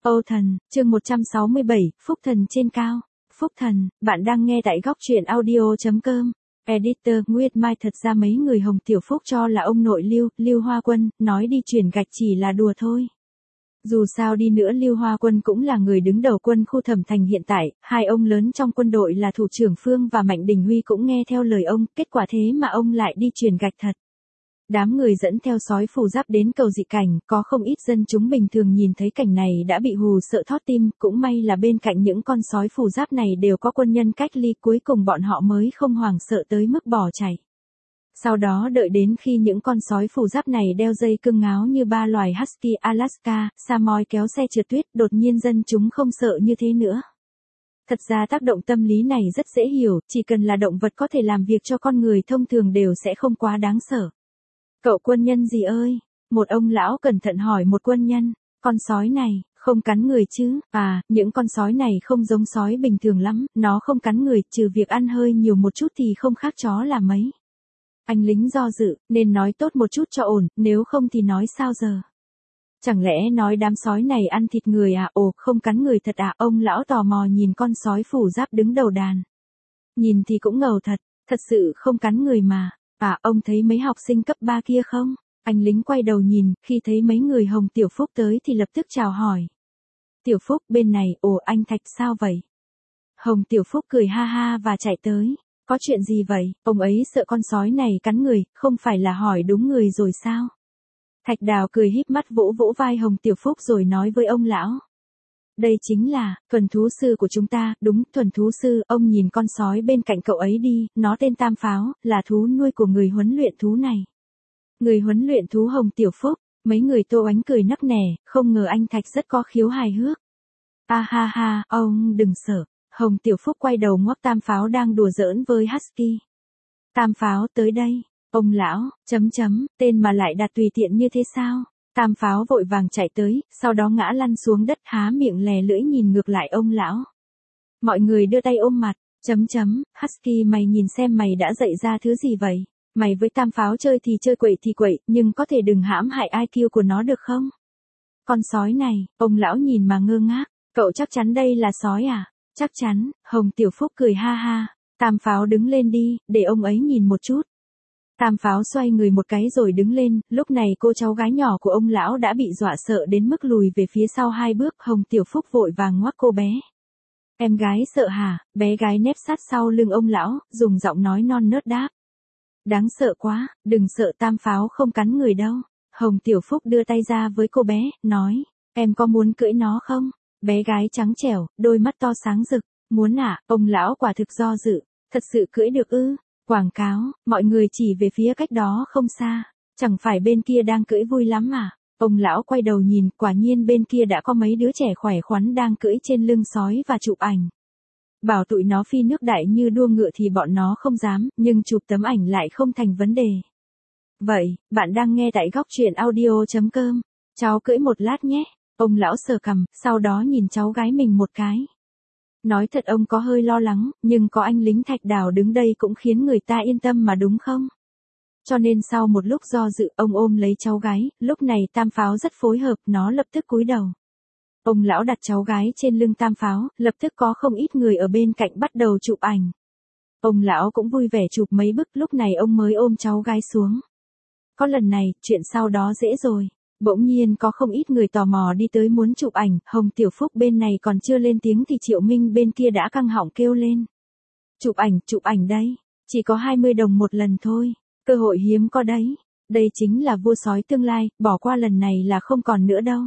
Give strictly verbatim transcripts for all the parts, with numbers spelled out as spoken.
Âu Thần, chương một trăm sáu mươi bảy, Phúc Thần trên cao. Phúc Thần, bạn đang nghe tại góc truyện audio.com. Editor, Nguyệt Mai. Thật ra mấy người Hồng Tiểu Phúc cho là ông nội Lưu, Lưu Hoa Quân, nói đi chuyển gạch chỉ là đùa thôi. Dù sao đi nữa Lưu Hoa Quân cũng là người đứng đầu quân khu Thẩm Thành hiện tại, hai ông lớn trong quân đội là thủ trưởng Phương và Mạnh Đình Huy cũng nghe theo lời ông, kết quả thế mà ông lại đi chuyển gạch thật. Đám người dẫn theo sói phù giáp đến cầu dị cảnh, có không ít dân chúng bình thường nhìn thấy cảnh này đã bị hù sợ thót tim, cũng may là bên cạnh những con sói phù giáp này đều có quân nhân cách ly, cuối cùng bọn họ mới không hoảng sợ tới mức bỏ chạy. Sau đó đợi đến khi những con sói phù giáp này đeo dây cương ngáo như ba loài Husky Alaska, Samoyed kéo xe trượt tuyết, đột nhiên dân chúng không sợ như thế nữa. Thật ra tác động tâm lý này rất dễ hiểu, chỉ cần là động vật có thể làm việc cho con người thông thường đều sẽ không quá đáng sợ. Cậu quân nhân gì ơi? Một ông lão cẩn thận hỏi một quân nhân, con sói này, không cắn người chứ? À, những con sói này không giống sói bình thường lắm, nó không cắn người, trừ việc ăn hơi nhiều một chút thì không khác chó là mấy. Anh lính do dự, nên nói tốt một chút cho ổn, nếu không thì nói sao giờ? Chẳng lẽ nói đám sói này ăn thịt người à? Ồ, không cắn người thật à? Ông lão tò mò nhìn con sói phù giáp đứng đầu đàn. Nhìn thì cũng ngầu thật, thật sự không cắn người mà. À, ông thấy mấy học sinh cấp ba kia không? Anh lính quay đầu nhìn, khi thấy mấy người Hồng Tiểu Phúc tới thì lập tức chào hỏi. Tiểu Phúc bên này, ồ anh Thạch sao vậy? Hồng Tiểu Phúc cười ha ha và chạy tới. Có chuyện gì vậy? Ông ấy sợ con sói này cắn người, không phải là hỏi đúng người rồi sao? Thạch Đào cười híp mắt vỗ vỗ vai Hồng Tiểu Phúc rồi nói với ông lão. Đây chính là, thuần thú sư của chúng ta, đúng, thuần thú sư, ông nhìn con sói bên cạnh cậu ấy đi, nó tên Tam Pháo, là thú nuôi của người huấn luyện thú này. Người huấn luyện thú Hồng Tiểu Phúc, mấy người Tô Ánh cười nắc nẻ, không ngờ anh Thạch rất có khiếu hài hước. A ha ha, ông đừng sợ, Hồng Tiểu Phúc quay đầu ngoắc Tam Pháo đang đùa giỡn với Husky. Tam Pháo tới đây, ông lão, chấm chấm, tên mà lại đặt tùy tiện như thế sao? Tam Pháo vội vàng chạy tới, sau đó ngã lăn xuống đất há miệng lè lưỡi nhìn ngược lại ông lão. Mọi người đưa tay ôm mặt, chấm chấm, Husky mày nhìn xem mày đã dạy ra thứ gì vậy? Mày với Tam Pháo chơi thì chơi quậy thì quậy, nhưng có thể đừng hãm hại i kiu của nó được không? Con sói này, ông lão nhìn mà ngơ ngác, cậu chắc chắn đây là sói à? Chắc chắn, Hồng Tiểu Phúc cười ha ha, Tam Pháo đứng lên đi, để ông ấy nhìn một chút. Tam Pháo xoay người một cái rồi đứng lên, lúc này cô cháu gái nhỏ của ông lão đã bị dọa sợ đến mức lùi về phía sau hai bước, Hồng Tiểu Phúc vội vàng ngoắc cô bé. Em gái sợ hả? Bé gái nép sát sau lưng ông lão, dùng giọng nói non nớt đáp. Đáng sợ quá, đừng sợ, Tam Pháo không cắn người đâu. Hồng Tiểu Phúc đưa tay ra với cô bé, nói, em có muốn cưỡi nó không? Bé gái trắng trẻo, đôi mắt to sáng rực, muốn à? Ông lão quả thực do dự, thật sự cưỡi được ư? Quảng cáo, mọi người chỉ về phía cách đó không xa, chẳng phải bên kia đang cưỡi vui lắm à? Ông lão quay đầu nhìn, quả nhiên bên kia đã có mấy đứa trẻ khỏe khoắn đang cưỡi trên lưng sói và chụp ảnh. Bảo tụi nó phi nước đại như đua ngựa thì bọn nó không dám, nhưng chụp tấm ảnh lại không thành vấn đề. Vậy, bạn đang nghe tại góc truyện audio.com, cháu cưỡi một lát nhé. Ông lão sờ cằm, sau đó nhìn cháu gái mình một cái. Nói thật ông có hơi lo lắng, nhưng có anh lính Thạch Đào đứng đây cũng khiến người ta yên tâm mà đúng không? Cho nên sau một lúc do dự, ông ôm lấy cháu gái, lúc này Tam Pháo rất phối hợp, nó lập tức cúi đầu. Ông lão đặt cháu gái trên lưng Tam Pháo, lập tức có không ít người ở bên cạnh bắt đầu chụp ảnh. Ông lão cũng vui vẻ chụp mấy bức, lúc này ông mới ôm cháu gái xuống. Có lần này, chuyện sau đó dễ rồi. Bỗng nhiên có không ít người tò mò đi tới muốn chụp ảnh, Hồng Tiểu Phúc bên này còn chưa lên tiếng thì Triệu Minh bên kia đã căng họng kêu lên. Chụp ảnh, chụp ảnh đây, chỉ có hai mươi đồng một lần thôi, cơ hội hiếm có đấy, đây chính là vua sói tương lai, bỏ qua lần này là không còn nữa đâu.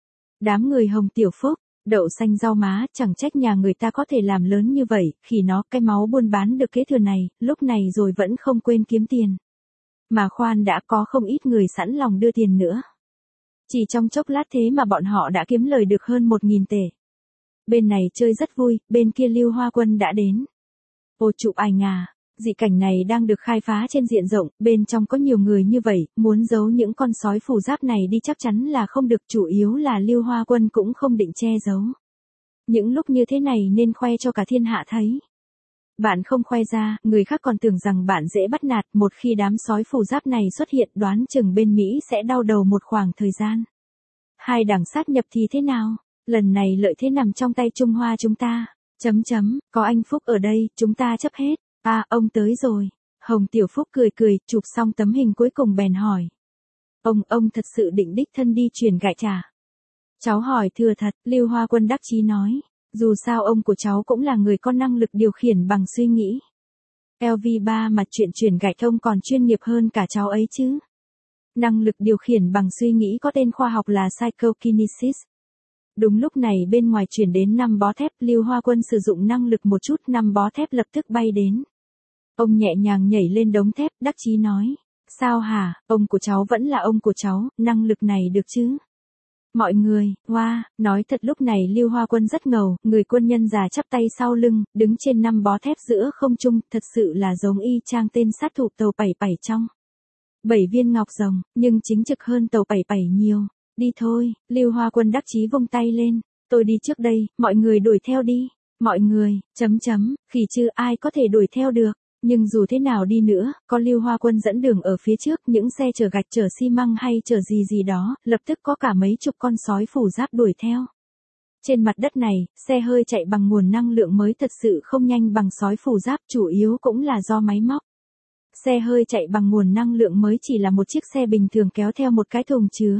Đám người Hồng Tiểu Phúc, đậu xanh rau má, chẳng trách nhà người ta có thể làm lớn như vậy, khi nó cái máu buôn bán được kế thừa này, lúc này rồi vẫn không quên kiếm tiền. Mà khoan đã có không ít người sẵn lòng đưa tiền nữa. Chỉ trong chốc lát thế mà bọn họ đã kiếm lời được hơn một nghìn tệ. Bên này chơi rất vui, bên kia Lưu Hoa Quân đã đến. Ồ chụp ảnh à, dị cảnh này đang được khai phá trên diện rộng, bên trong có nhiều người như vậy, muốn giấu những con sói phù giáp này đi chắc chắn là không được, chủ yếu là Lưu Hoa Quân cũng không định che giấu. Những lúc như thế này nên khoe cho cả thiên hạ thấy. Bạn không khoe ra, người khác còn tưởng rằng bạn dễ bắt nạt, một khi đám sói phù giáp này xuất hiện đoán chừng bên Mỹ sẽ đau đầu một khoảng thời gian. Hai đảng sát nhập thì thế nào? Lần này lợi thế nằm trong tay Trung Hoa chúng ta. Chấm chấm, có anh Phúc ở đây, chúng ta chấp hết. À, ông tới rồi. Hồng Tiểu Phúc cười cười, chụp xong tấm hình cuối cùng bèn hỏi. Ông, ông thật sự định đích thân đi chuyển gạch trả? Cháu hỏi thừa thật, Lưu Hoa Quân đắc chí nói. Dù sao ông của cháu cũng là người có năng lực điều khiển bằng suy nghĩ. lờ vê ba mà chuyện chuyển gạch ông còn chuyên nghiệp hơn cả cháu ấy chứ. Năng lực điều khiển bằng suy nghĩ có tên khoa học là psychokinesis. Đúng lúc này bên ngoài chuyển đến năm bó thép, Lưu Hoa Quân sử dụng năng lực một chút, năm bó thép lập tức bay đến. Ông nhẹ nhàng nhảy lên đống thép, đắc chí nói. Sao hả, ông của cháu vẫn là ông của cháu, năng lực này được chứ? Mọi người, hoa, wow, nói thật lúc này Lưu Hoa Quân rất ngầu, người quân nhân già chắp tay sau lưng, đứng trên năm bó thép giữa không trung, thật sự là giống y chang tên sát thủ tàu bảy bảy trong. Bảy viên ngọc rồng, nhưng chính trực hơn tàu bảy bảy nhiều. Đi thôi, Lưu Hoa Quân đắc chí vung tay lên, tôi đi trước đây, mọi người đuổi theo đi. Mọi người, chấm chấm, khỉ chứ ai có thể đuổi theo được. Nhưng dù thế nào đi nữa, có Lưu Hoa Quân dẫn đường ở phía trước, những xe chở gạch chở xi măng hay chở gì gì đó, lập tức có cả mấy chục con sói phủ giáp đuổi theo. Trên mặt đất này, xe hơi chạy bằng nguồn năng lượng mới thật sự không nhanh bằng sói phủ giáp, chủ yếu cũng là do máy móc. Xe hơi chạy bằng nguồn năng lượng mới chỉ là một chiếc xe bình thường kéo theo một cái thùng chứa.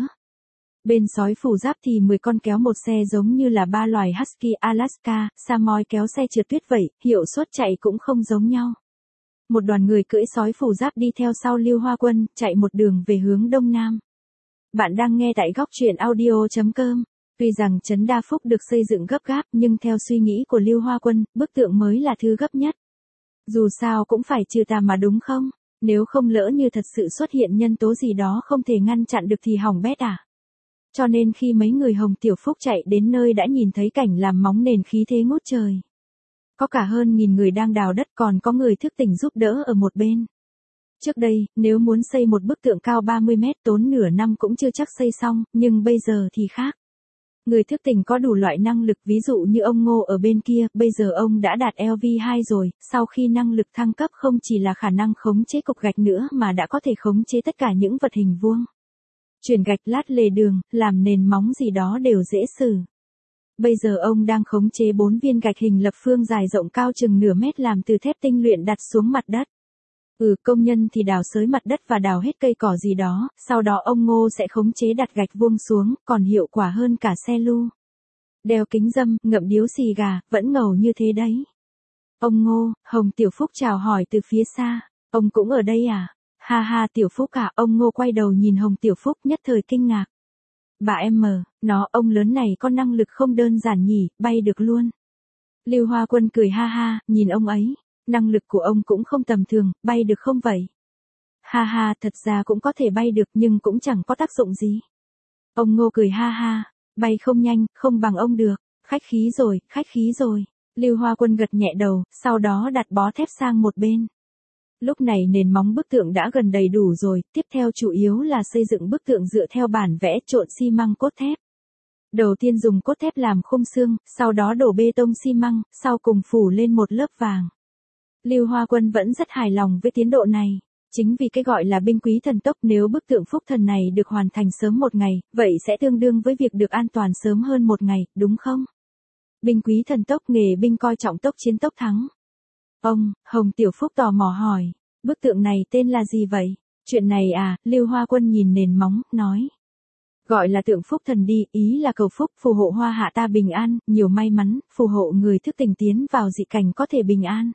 Bên sói phủ giáp thì mười con kéo một xe giống như là ba loài Husky Alaska, Samoyed kéo xe trượt tuyết vậy, hiệu suất chạy cũng không giống nhau. Một đoàn người cưỡi sói phủ giáp đi theo sau Lưu Hoa Quân, chạy một đường về hướng đông nam. Bạn đang nghe tại góc truyện audio chấm com. Tuy rằng Trấn Đa Phúc được xây dựng gấp gáp nhưng theo suy nghĩ của Lưu Hoa Quân, bức tượng mới là thứ gấp nhất. Dù sao cũng phải trừ tà mà đúng không? Nếu không lỡ như thật sự xuất hiện nhân tố gì đó không thể ngăn chặn được thì hỏng bét à? Cho nên khi mấy người Hồng Tiểu Phúc chạy đến nơi đã nhìn thấy cảnh làm móng nền khí thế ngút trời. Có cả hơn nghìn người đang đào đất, còn có người thức tỉnh giúp đỡ ở một bên. Trước đây, nếu muốn xây một bức tượng cao ba mươi mét tốn nửa năm cũng chưa chắc xây xong, nhưng bây giờ thì khác. Người thức tỉnh có đủ loại năng lực, ví dụ như ông Ngô ở bên kia, bây giờ ông đã đạt lv hai rồi, sau khi năng lực thăng cấp không chỉ là khả năng khống chế cục gạch nữa mà đã có thể khống chế tất cả những vật hình vuông. Chuyển gạch, lát lề đường, làm nền móng gì đó đều dễ xử. Bây giờ ông đang khống chế bốn viên gạch hình lập phương dài rộng cao chừng nửa mét làm từ thép tinh luyện đặt xuống mặt đất. Ừ, công nhân thì đào xới mặt đất và đào hết cây cỏ gì đó, sau đó ông Ngô sẽ khống chế đặt gạch vuông xuống, còn hiệu quả hơn cả xe lu. Đeo kính râm, ngậm điếu xì gà, vẫn ngầu như thế đấy. Ông Ngô, Hồng Tiểu Phúc chào hỏi từ phía xa, ông cũng ở đây à? Ha ha Tiểu Phúc à, ông Ngô quay đầu nhìn Hồng Tiểu Phúc nhất thời kinh ngạc. Bà em mờ, nó, ông lớn này có năng lực không đơn giản nhỉ, bay được luôn. Lưu Hoa Quân cười ha ha, nhìn ông ấy, năng lực của ông cũng không tầm thường, bay được không vậy? Ha ha, thật ra cũng có thể bay được nhưng cũng chẳng có tác dụng gì. Ông Ngô cười ha ha, bay không nhanh, không bằng ông được, khách khí rồi, khách khí rồi. Lưu Hoa Quân gật nhẹ đầu, sau đó đặt bó thép sang một bên. Lúc này nền móng bức tượng đã gần đầy đủ rồi, tiếp theo chủ yếu là xây dựng bức tượng dựa theo bản vẽ trộn xi măng cốt thép. Đầu tiên dùng cốt thép làm khung xương, sau đó đổ bê tông xi măng, sau cùng phủ lên một lớp vàng. Lưu Hoa Quân vẫn rất hài lòng với tiến độ này. Chính vì cái gọi là binh quý thần tốc, nếu bức tượng phúc thần này được hoàn thành sớm một ngày, vậy sẽ tương đương với việc được an toàn sớm hơn một ngày, đúng không? Binh quý thần tốc, nghề binh coi trọng tốc chiến tốc thắng. Ông, Hồng Tiểu Phúc tò mò hỏi, bức tượng này tên là gì vậy? Chuyện này à, Lưu Hoa Quân nhìn nền móng, nói. Gọi là tượng phúc thần đi, ý là cầu phúc, phù hộ hoa hạ ta bình an, nhiều may mắn, phù hộ người thức tỉnh tiến vào dị cảnh có thể bình an.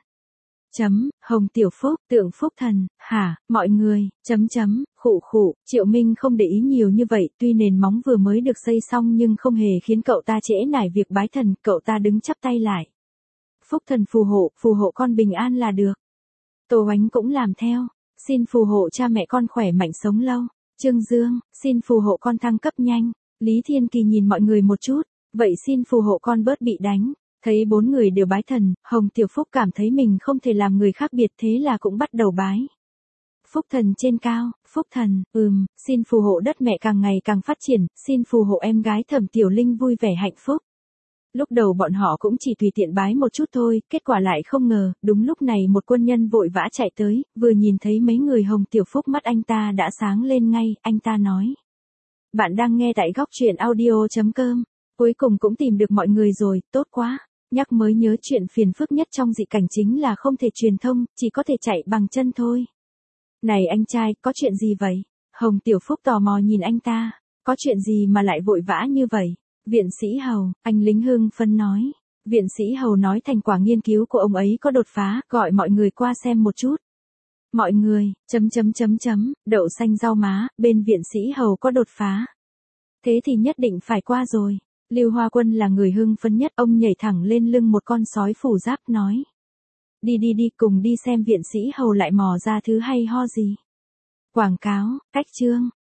Chấm, Hồng Tiểu Phúc, tượng phúc thần, hả, mọi người, chấm chấm, khụ khụ, Triệu Minh không để ý nhiều như vậy, tuy nền móng vừa mới được xây xong nhưng không hề khiến cậu ta trễ nải việc bái thần, cậu ta đứng chắp tay lại. Phúc thần phù hộ, phù hộ con bình an là được. Tô Oánh cũng làm theo, xin phù hộ cha mẹ con khỏe mạnh sống lâu. Trương Dương, xin phù hộ con thăng cấp nhanh. Lý Thiên Kỳ nhìn mọi người một chút, vậy xin phù hộ con bớt bị đánh. Thấy bốn người đều bái thần, Hồng Tiểu Phúc cảm thấy mình không thể làm người khác biệt thế là cũng bắt đầu bái. Phúc thần trên cao, phúc thần, ừm, xin phù hộ đất mẹ càng ngày càng phát triển, xin phù hộ em gái Thẩm Tiểu Linh vui vẻ hạnh phúc. Lúc đầu bọn họ cũng chỉ tùy tiện bái một chút thôi, kết quả lại không ngờ, đúng lúc này một quân nhân vội vã chạy tới, vừa nhìn thấy mấy người Hồng Tiểu Phúc mắt anh ta đã sáng lên ngay, anh ta nói. Bạn đang nghe tại góc truyện audio chấm com. Cuối cùng cũng tìm được mọi người rồi, tốt quá. Nhắc mới nhớ chuyện phiền phức nhất trong dị cảnh chính là không thể truyền thông, chỉ có thể chạy bằng chân thôi. Này anh trai, có chuyện gì vậy? Hồng Tiểu Phúc tò mò nhìn anh ta. Có chuyện gì mà lại vội vã như vậy? Viện sĩ Hầu, anh lính hưng phấn nói. Viện sĩ Hầu nói thành quả nghiên cứu của ông ấy có đột phá, gọi mọi người qua xem một chút. Mọi người, chấm chấm chấm chấm, đậu xanh rau má, bên viện sĩ Hầu có đột phá. Thế thì nhất định phải qua rồi. Lưu Hoa Quân là người hưng phấn nhất, ông nhảy thẳng lên lưng một con sói phủ giáp nói. Đi đi đi, cùng đi xem viện sĩ Hầu lại mò ra thứ hay ho gì. Quảng cáo, cách chương.